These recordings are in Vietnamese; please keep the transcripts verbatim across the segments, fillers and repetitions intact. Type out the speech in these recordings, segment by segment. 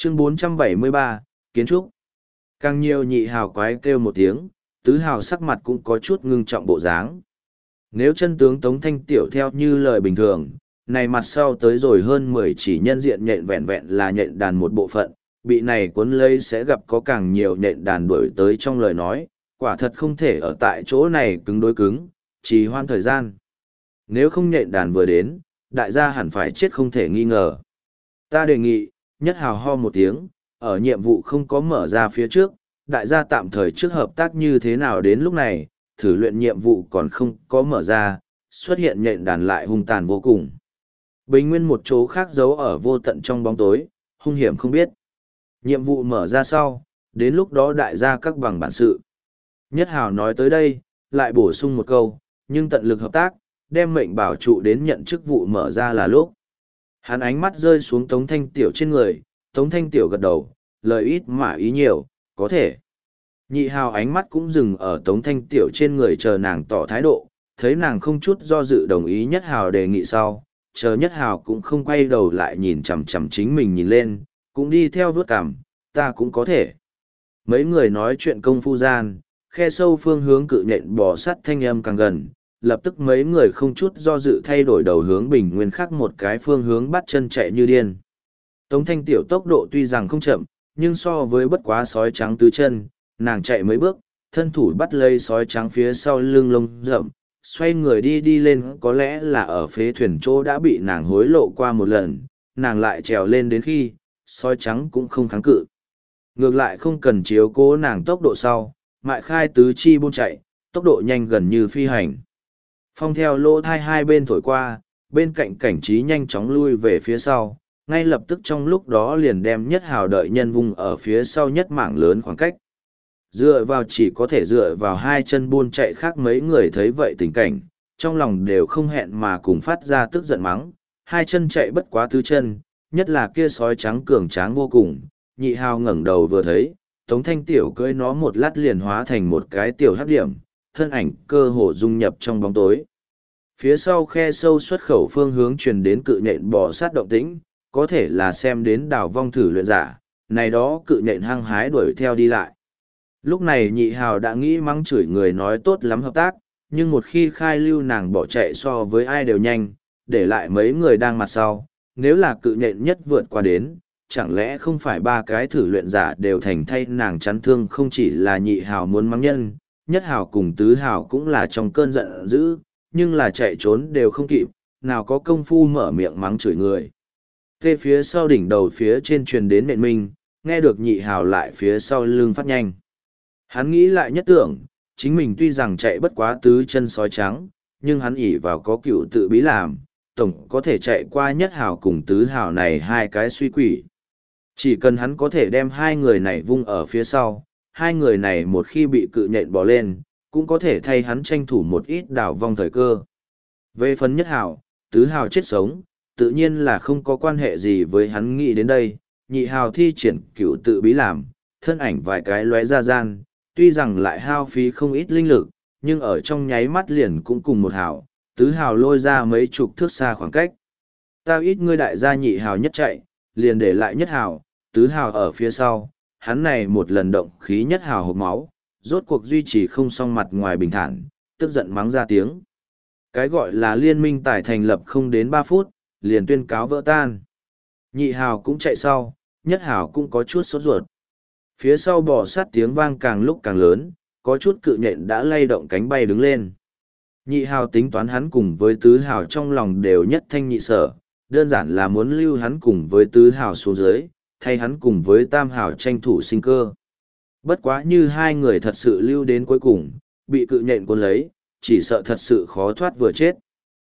Chương bốn trăm bảy mươi ba, Kiến trúc. Càng nhiều nhị hào quái kêu một tiếng, tứ hào sắc mặt cũng có chút ngưng trọng bộ dáng. Nếu chân tướng Tống Thanh Tiểu theo như lời bình thường, này mặt sau tới rồi hơn mười chỉ nhân diện nhện vẹn vẹn là nhện đàn một bộ phận, bị này cuốn lấy sẽ gặp có càng nhiều nhện đàn đuổi tới trong lời nói, quả thật không thể ở tại chỗ này cứng đối cứng, trì hoãn thời gian. Nếu không nhện đàn vừa đến, đại gia hẳn phải chết không thể nghi ngờ. Ta đề nghị, nhất hào ho một tiếng, ở nhiệm vụ không có mở ra phía trước, đại gia tạm thời trước hợp tác như thế nào đến lúc này, thử luyện nhiệm vụ còn không có mở ra, xuất hiện nhện đàn lại hung tàn vô cùng. Bình nguyên một chỗ khác giấu ở vô tận trong bóng tối, hung hiểm không biết. Nhiệm vụ mở ra sau, đến lúc đó đại gia các bằng bản sự. Nhất hào nói tới đây, lại bổ sung một câu, nhưng tận lực hợp tác, đem mệnh bảo trụ đến nhận chức vụ mở ra là lúc. Hắn ánh mắt rơi xuống Tống Thanh Tiểu trên người, Tống Thanh Tiểu gật đầu, lời ít mà ý nhiều, có thể. Nhị hào ánh mắt cũng dừng ở Tống Thanh Tiểu trên người chờ nàng tỏ thái độ, thấy nàng không chút do dự đồng ý nhất hào đề nghị sau, chờ nhất hào cũng không quay đầu lại nhìn chằm chằm chính mình nhìn lên, cũng đi theo vớt cằm, ta cũng có thể. Mấy người nói chuyện công phu gian, khe sâu phương hướng cự nhện bò sắt thanh âm càng gần, lập tức mấy người không chút do dự thay đổi đầu hướng bình nguyên khác một cái phương hướng bắt chân chạy như điên. Tống Thanh Tiểu tốc độ tuy rằng không chậm, nhưng so với bất quá sói trắng tứ chân, nàng chạy mấy bước, thân thủ bắt lấy sói trắng phía sau lưng lông rậm, xoay người đi đi lên có lẽ là ở phế thuyền chỗ đã bị nàng hối lộ qua một lần, nàng lại trèo lên đến khi, sói trắng cũng không kháng cự. Ngược lại không cần chiếu cố nàng tốc độ sau, mại khai tứ chi buôn chạy, tốc độ nhanh gần như phi hành. Phong theo lỗ thai hai bên thổi qua, bên cạnh cảnh trí nhanh chóng lui về phía sau, ngay lập tức trong lúc đó liền đem nhất hào đợi nhân vùng ở phía sau nhất mảng lớn khoảng cách. Dựa vào chỉ có thể dựa vào hai chân buôn chạy khác mấy người thấy vậy tình cảnh, trong lòng đều không hẹn mà cùng phát ra tức giận mắng, hai chân chạy bất quá tứ chân, nhất là kia sói trắng cường tráng vô cùng, nhị hào ngẩng đầu vừa thấy, Tống Thanh Tiểu cưỡi nó một lát liền hóa thành một cái tiểu hắc điểm, thân ảnh cơ hồ dung nhập trong bóng tối. Phía sau khe sâu xuất khẩu phương hướng truyền đến cự nhện bò sát động tĩnh, có thể là xem đến đào vong thử luyện giả, này đó cự nhện hăng hái đuổi theo đi lại. Lúc này nhị hào đã nghĩ mắng chửi người nói tốt lắm hợp tác, nhưng một khi khai lưu nàng bỏ chạy so với ai đều nhanh, để lại mấy người đang mặt sau, nếu là cự nhện nhất vượt qua đến, chẳng lẽ không phải ba cái thử luyện giả đều thành thay nàng chắn thương không chỉ là nhị hào muốn mắng nhân, nhất hào cùng tứ hào cũng là trong cơn giận dữ, nhưng là chạy trốn đều không kịp, nào có công phu mở miệng mắng chửi người. Tê phía sau đỉnh đầu phía trên truyền đến nện minh, nghe được nhị hào lại phía sau lưng phát nhanh. Hắn nghĩ lại nhất tưởng, chính mình tuy rằng chạy bất quá tứ chân sói trắng, nhưng hắn ỷ vào có cựu tự bí làm, tổng có thể chạy qua nhất hào cùng tứ hào này hai cái suy quỷ. Chỉ cần hắn có thể đem hai người này vung ở phía sau, hai người này một khi bị cự nhện bò lên, cũng có thể thay hắn tranh thủ một ít đảo vong thời cơ. Về phần nhất hào, tứ hào chết sống, tự nhiên là không có quan hệ gì với hắn nghĩ đến đây, nhị hào thi triển cựu tự bí làm, thân ảnh vài cái lóe ra gian, tuy rằng lại hao phí không ít linh lực, nhưng ở trong nháy mắt liền cũng cùng một hào, tứ hào lôi ra mấy chục thước xa khoảng cách. Ta ít ngươi đại gia nhị hào nhất chạy, liền để lại nhất hào, tứ hào ở phía sau, hắn này một lần động khí nhất hào hộp máu, rốt cuộc duy trì không xong mặt ngoài bình thản, tức giận mắng ra tiếng. Cái gọi là liên minh tài thành lập không đến ba phút, liền tuyên cáo vỡ tan. Nhị hào cũng chạy sau, nhất hào cũng có chút sốt ruột. Phía sau bò sát tiếng vang càng lúc càng lớn, có chút cự nhện đã lay động cánh bay đứng lên. Nhị hào tính toán hắn cùng với tứ hào trong lòng đều nhất thanh nhị sở, đơn giản là muốn lưu hắn cùng với tứ hào xuống dưới, thay hắn cùng với tam hào tranh thủ sinh cơ. Bất quá như hai người thật sự lưu đến cuối cùng, bị cự nhện cuốn lấy, chỉ sợ thật sự khó thoát vừa chết.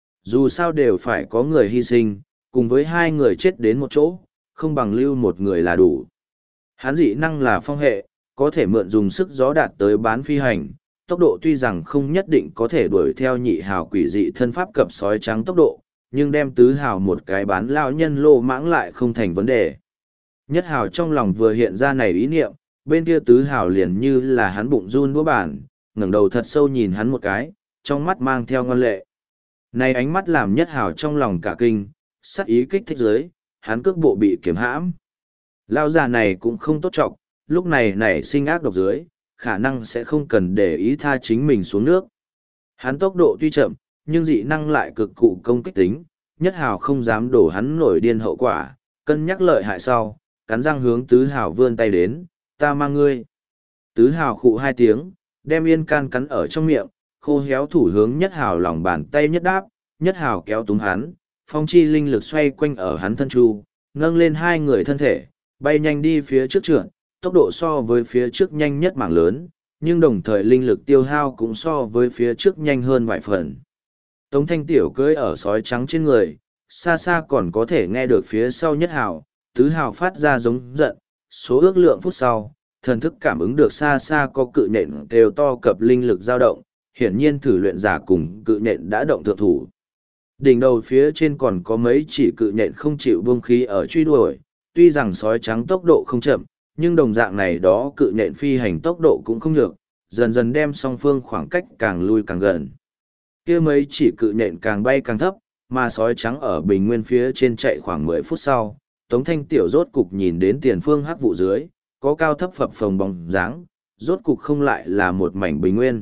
Dù sao đều phải có người hy sinh, cùng với hai người chết đến một chỗ, không bằng lưu một người là đủ. Hắn dị năng là phong hệ, có thể mượn dùng sức gió đạt tới bán phi hành, tốc độ tuy rằng không nhất định có thể đuổi theo nhị hào quỷ dị thân pháp cập sói trắng tốc độ, nhưng đem tứ hào một cái bán lao nhân lô mãng lại không thành vấn đề. Nhất hào trong lòng vừa hiện ra này ý niệm, bên kia tứ hào liền như là hắn bụng run đũa bản, ngẩng đầu thật sâu nhìn hắn một cái, trong mắt mang theo ngân lệ. Này ánh mắt làm nhất hào trong lòng cả kinh, sắc ý kích thích giới, hắn cước bộ bị kiếm hãm. Lao già này cũng không tốt trọng, lúc này nảy sinh ác độc dưới, khả năng sẽ không cần để ý tha chính mình xuống nước. Hắn tốc độ tuy chậm, nhưng dị năng lại cực cụ công kích tính, nhất hào không dám đổ hắn nổi điên hậu quả, cân nhắc lợi hại sau, cắn răng hướng tứ hào vươn tay đến, ta mang ngươi. Tứ hào khụ hai tiếng, đem yên can cắn ở trong miệng, khô héo thủ hướng nhất hào lòng bàn tay nhất đáp, nhất hào kéo túng hắn, phong chi linh lực xoay quanh ở hắn thân chu, nâng lên hai người thân thể, bay nhanh đi phía trước trượt, tốc độ so với phía trước nhanh nhất mảng lớn, nhưng đồng thời linh lực tiêu hao cũng so với phía trước nhanh hơn vài phần. Tống thanh tiểu cưỡi ở sói trắng trên người, xa xa còn có thể nghe được phía sau nhất hào, tứ hào phát ra giống giận, số ước lượng phút sau, thần thức cảm ứng được xa xa có cự nện đều to cập linh lực dao động, hiển nhiên thử luyện giả cùng cự nện đã động thượng thủ. Đỉnh đầu phía trên còn có mấy chỉ cự nện không chịu buông khí ở truy đuổi, tuy rằng sói trắng tốc độ không chậm, nhưng đồng dạng này đó cự nện phi hành tốc độ cũng không nhược, dần dần đem song phương khoảng cách càng lui càng gần. Kia mấy chỉ cự nện càng bay càng thấp, mà sói trắng ở bình nguyên phía trên chạy khoảng mười phút sau, Tống Thanh Tiểu rốt cục nhìn đến tiền phương hắc vụ dưới, có cao thấp phập phồng bóng dáng, rốt cục không lại là một mảnh bình nguyên.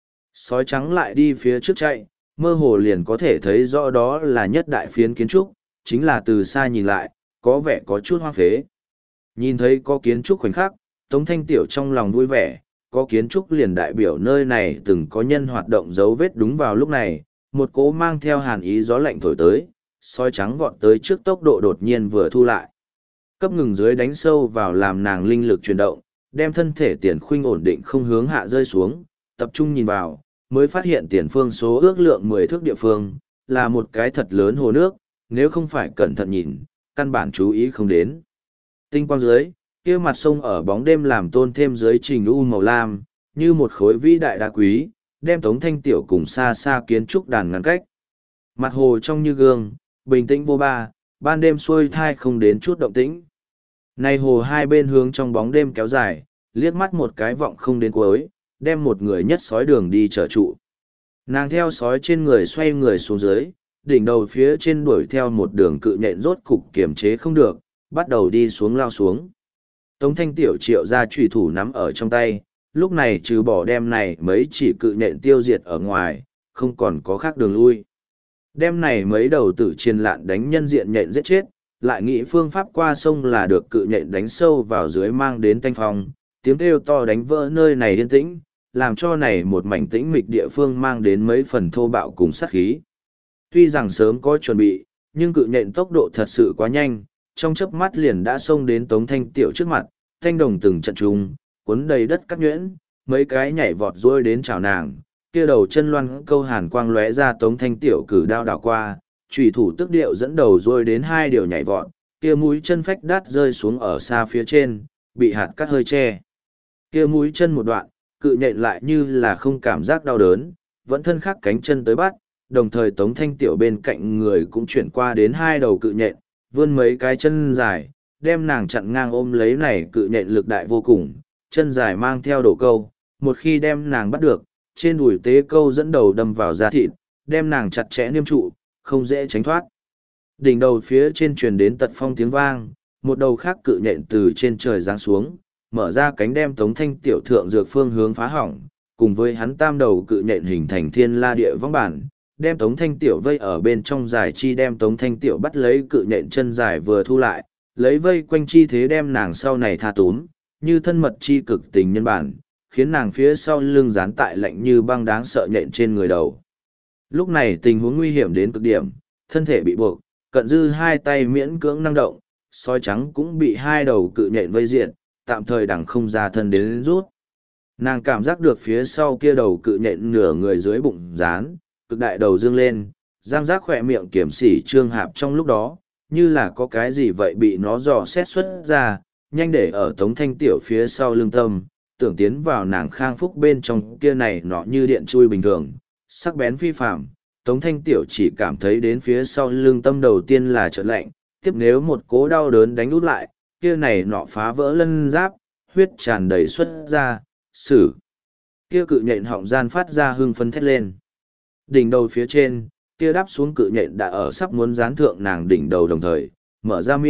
Sói trắng lại đi phía trước chạy, mơ hồ liền có thể thấy rõ đó là nhất đại phiến kiến trúc, chính là từ xa nhìn lại, có vẻ có chút hoang phế. Nhìn thấy có kiến trúc khoảnh khắc, Tống Thanh Tiểu trong lòng vui vẻ, có kiến trúc liền đại biểu nơi này từng có nhân hoạt động dấu vết. Đúng vào lúc này, một cỗ mang theo hàn ý gió lạnh thổi tới, sói trắng vọt tới trước tốc độ đột nhiên vừa thu lại. Cấp ngừng dưới đánh sâu vào làm nàng linh lực chuyển động, đem thân thể tiền khuynh ổn định không hướng hạ rơi xuống, tập trung nhìn vào, mới phát hiện tiền phương số ước lượng mười thước địa phương, là một cái thật lớn hồ nước, nếu không phải cẩn thận nhìn, căn bản chú ý không đến. Tinh quang dưới, kia mặt sông ở bóng đêm làm tôn thêm dưới trình u màu lam, như một khối vĩ đại đá quý, đem Tống Thanh Tiểu cùng xa xa kiến trúc đàn ngăn cách. Mặt hồ trong như gương, bình tĩnh vô ba, ban đêm xuôi thai không đến chút động tĩnh. Này hồ hai bên hướng trong bóng đêm kéo dài, liếc mắt một cái vọng không đến cuối, đem một người nhất sói đường đi trở trụ. Nàng theo sói trên người xoay người xuống dưới, đỉnh đầu phía trên đuổi theo một đường cự nhện rốt cục kiềm chế không được, bắt đầu đi xuống lao xuống. Tống Thanh Tiểu triệu ra chùy thủ nắm ở trong tay, lúc này trừ bỏ đem này mấy chỉ cự nhện tiêu diệt ở ngoài, không còn có khác đường lui. Đem này mấy đầu tử triền lạn đánh nhân diện nhện giết chết, lại nghĩ phương pháp qua sông là được cự nhện đánh sâu vào dưới mang đến tanh phong, tiếng kêu to đánh vỡ nơi này yên tĩnh, làm cho này một mảnh tĩnh mịch địa phương mang đến mấy phần thô bạo cùng sát khí. Tuy rằng sớm có chuẩn bị, nhưng cự nhện tốc độ thật sự quá nhanh, trong chớp mắt liền đã xông đến Tống Thanh Tiểu trước mặt, thanh đồng từng trận trùng, cuốn đầy đất cắt nhuyễn, mấy cái nhảy vọt rôi đến chào nàng, kia đầu chân loan câu hàn quang lóe ra. Tống Thanh Tiểu cử đao đảo qua, chủy thủ tức điệu dẫn đầu rôi đến hai điều nhảy vọt, kia mũi chân phách đát rơi xuống ở xa phía trên, bị hạt cắt hơi che. Kia mũi chân một đoạn, cự nhện lại như là không cảm giác đau đớn, vẫn thân khắc cánh chân tới bắt, đồng thời Tống Thanh Tiểu bên cạnh người cũng chuyển qua đến hai đầu cự nhện, vươn mấy cái chân dài, đem nàng chặn ngang ôm lấy. Này cự nhện lực đại vô cùng, chân dài mang theo đổ câu, một khi đem nàng bắt được, trên đùi tế câu dẫn đầu đâm vào da thịt, đem nàng chặt chẽ niêm trụ, không dễ tránh thoát. Đỉnh đầu phía trên truyền đến tật phong tiếng vang, một đầu khác cự nhện từ trên trời giáng xuống, mở ra cánh đem Tống Thanh Tiểu thượng dược phương hướng phá hỏng, cùng với hắn tam đầu cự nhện hình thành thiên la địa võng bản, đem Tống Thanh Tiểu vây ở bên trong dài chi, đem Tống Thanh Tiểu bắt lấy cự nhện chân dài vừa thu lại, lấy vây quanh chi thế đem nàng sau này tha túm, như thân mật chi cực tình nhân bản, khiến nàng phía sau lưng dán tại lạnh như băng đáng sợ nhện trên người đầu. Lúc này tình huống nguy hiểm đến cực điểm, thân thể bị buộc, cận dư hai tay miễn cưỡng năng động, sói trắng cũng bị hai đầu cự nhện vây diện, tạm thời đằng không ra thân đến rút. Nàng cảm giác được phía sau kia đầu cự nhện nửa người dưới bụng dán, cực đại đầu dương lên, giang giác khỏe miệng kiểm sỉ trương hạp trong lúc đó, như là có cái gì vậy bị nó dò xét xuất ra, nhanh để ở Tống Thanh Tiểu phía sau lưng tâm, tưởng tiến vào nàng khang phúc bên trong kia này nọ như điện chui bình thường, sắc bén phi phạm. Tống Thanh Tiểu chỉ cảm thấy đến phía sau lưng tâm đầu tiên là chợt lạnh, tiếp nếu một cố đau đớn đánh út lại, kia này nọ phá vỡ lân giáp, huyết tràn đầy xuất ra, xử. Kia cự nhện họng gian phát ra hưng phấn thét lên. Đỉnh đầu phía trên, kia đáp xuống cự nhện đã ở sắp muốn dán thượng nàng đỉnh đầu đồng thời, mở ra miệng,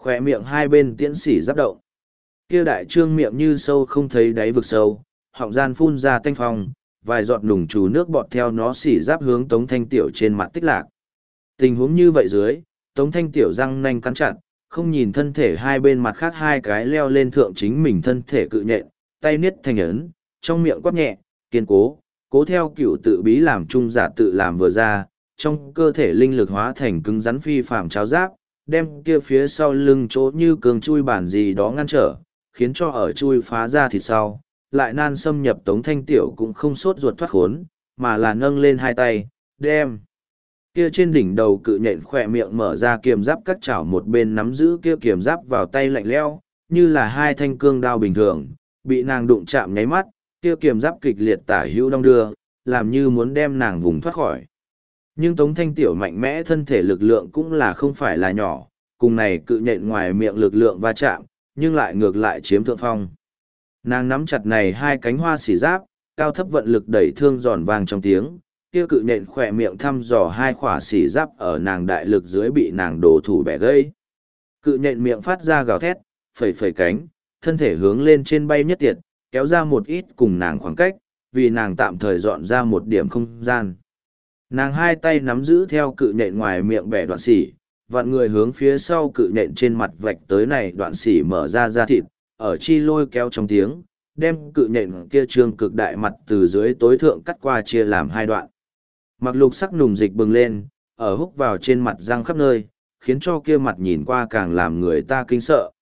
khỏe miệng hai bên tiễn sỉ giáp động. Kia đại trương miệng như sâu không thấy đáy vực sâu, họng gian phun ra tanh phong, vài giọt nùng trù nước bọt theo nó xỉ giáp hướng Tống Thanh Tiểu trên mặt tích lạc. Tình huống như vậy dưới, Tống Thanh Tiểu răng nanh cắn chặt, không nhìn thân thể hai bên mặt khác hai cái leo lên thượng chính mình thân thể cự nhện, tay niết thành ấn, trong miệng quát nhẹ, kiên cố, cố theo cựu tự bí làm trung giả tự làm vừa ra, trong cơ thể linh lực hóa thành cứng rắn phi phàm cháo giáp, đem kia phía sau lưng chỗ như cường chui bản gì đó ngăn trở, khiến cho ở chui phá ra thịt sau, lại nan xâm nhập Tống Thanh Tiểu cũng không sốt ruột thoát khốn, mà là nâng lên hai tay, đem. Kia trên đỉnh đầu cự nhện khỏe miệng mở ra kiềm giáp cắt chảo một bên nắm giữ kia kiềm giáp vào tay lạnh leo, như là hai thanh cương đao bình thường, bị nàng đụng chạm nháy mắt, kia kiềm giáp kịch liệt tả hữu đong đưa, làm như muốn đem nàng vùng thoát khỏi. Nhưng Tống Thanh Tiểu mạnh mẽ thân thể lực lượng cũng là không phải là nhỏ, cùng này cự nhện ngoài miệng lực lượng va chạm, nhưng lại ngược lại chiếm thượng phong. Nàng nắm chặt này hai cánh hoa xỉ giáp, cao thấp vận lực đẩy thương giòn vang trong tiếng, kia cự nhện khỏe miệng thăm dò hai khỏa xỉ giáp ở nàng đại lực dưới bị nàng đổ thủ bẻ gây. Cự nhện miệng phát ra gào thét, phẩy phẩy cánh, thân thể hướng lên trên bay nhất tiệt, kéo ra một ít cùng nàng khoảng cách, vì nàng tạm thời dọn ra một điểm không gian. Nàng hai tay nắm giữ theo cự nhện ngoài miệng bẻ đoạn xỉ, vặn người hướng phía sau cự nhện trên mặt vạch tới này đoạn xỉ mở ra ra thịt, ở chi lôi kéo trong tiếng, đem cự nhện kia trương cực đại mặt từ dưới tối thượng cắt qua chia làm hai đoạn. Mặc lục sắc nùng dịch bừng lên, ở húc vào trên mặt răng khắp nơi, khiến cho kia mặt nhìn qua càng làm người ta kinh sợ.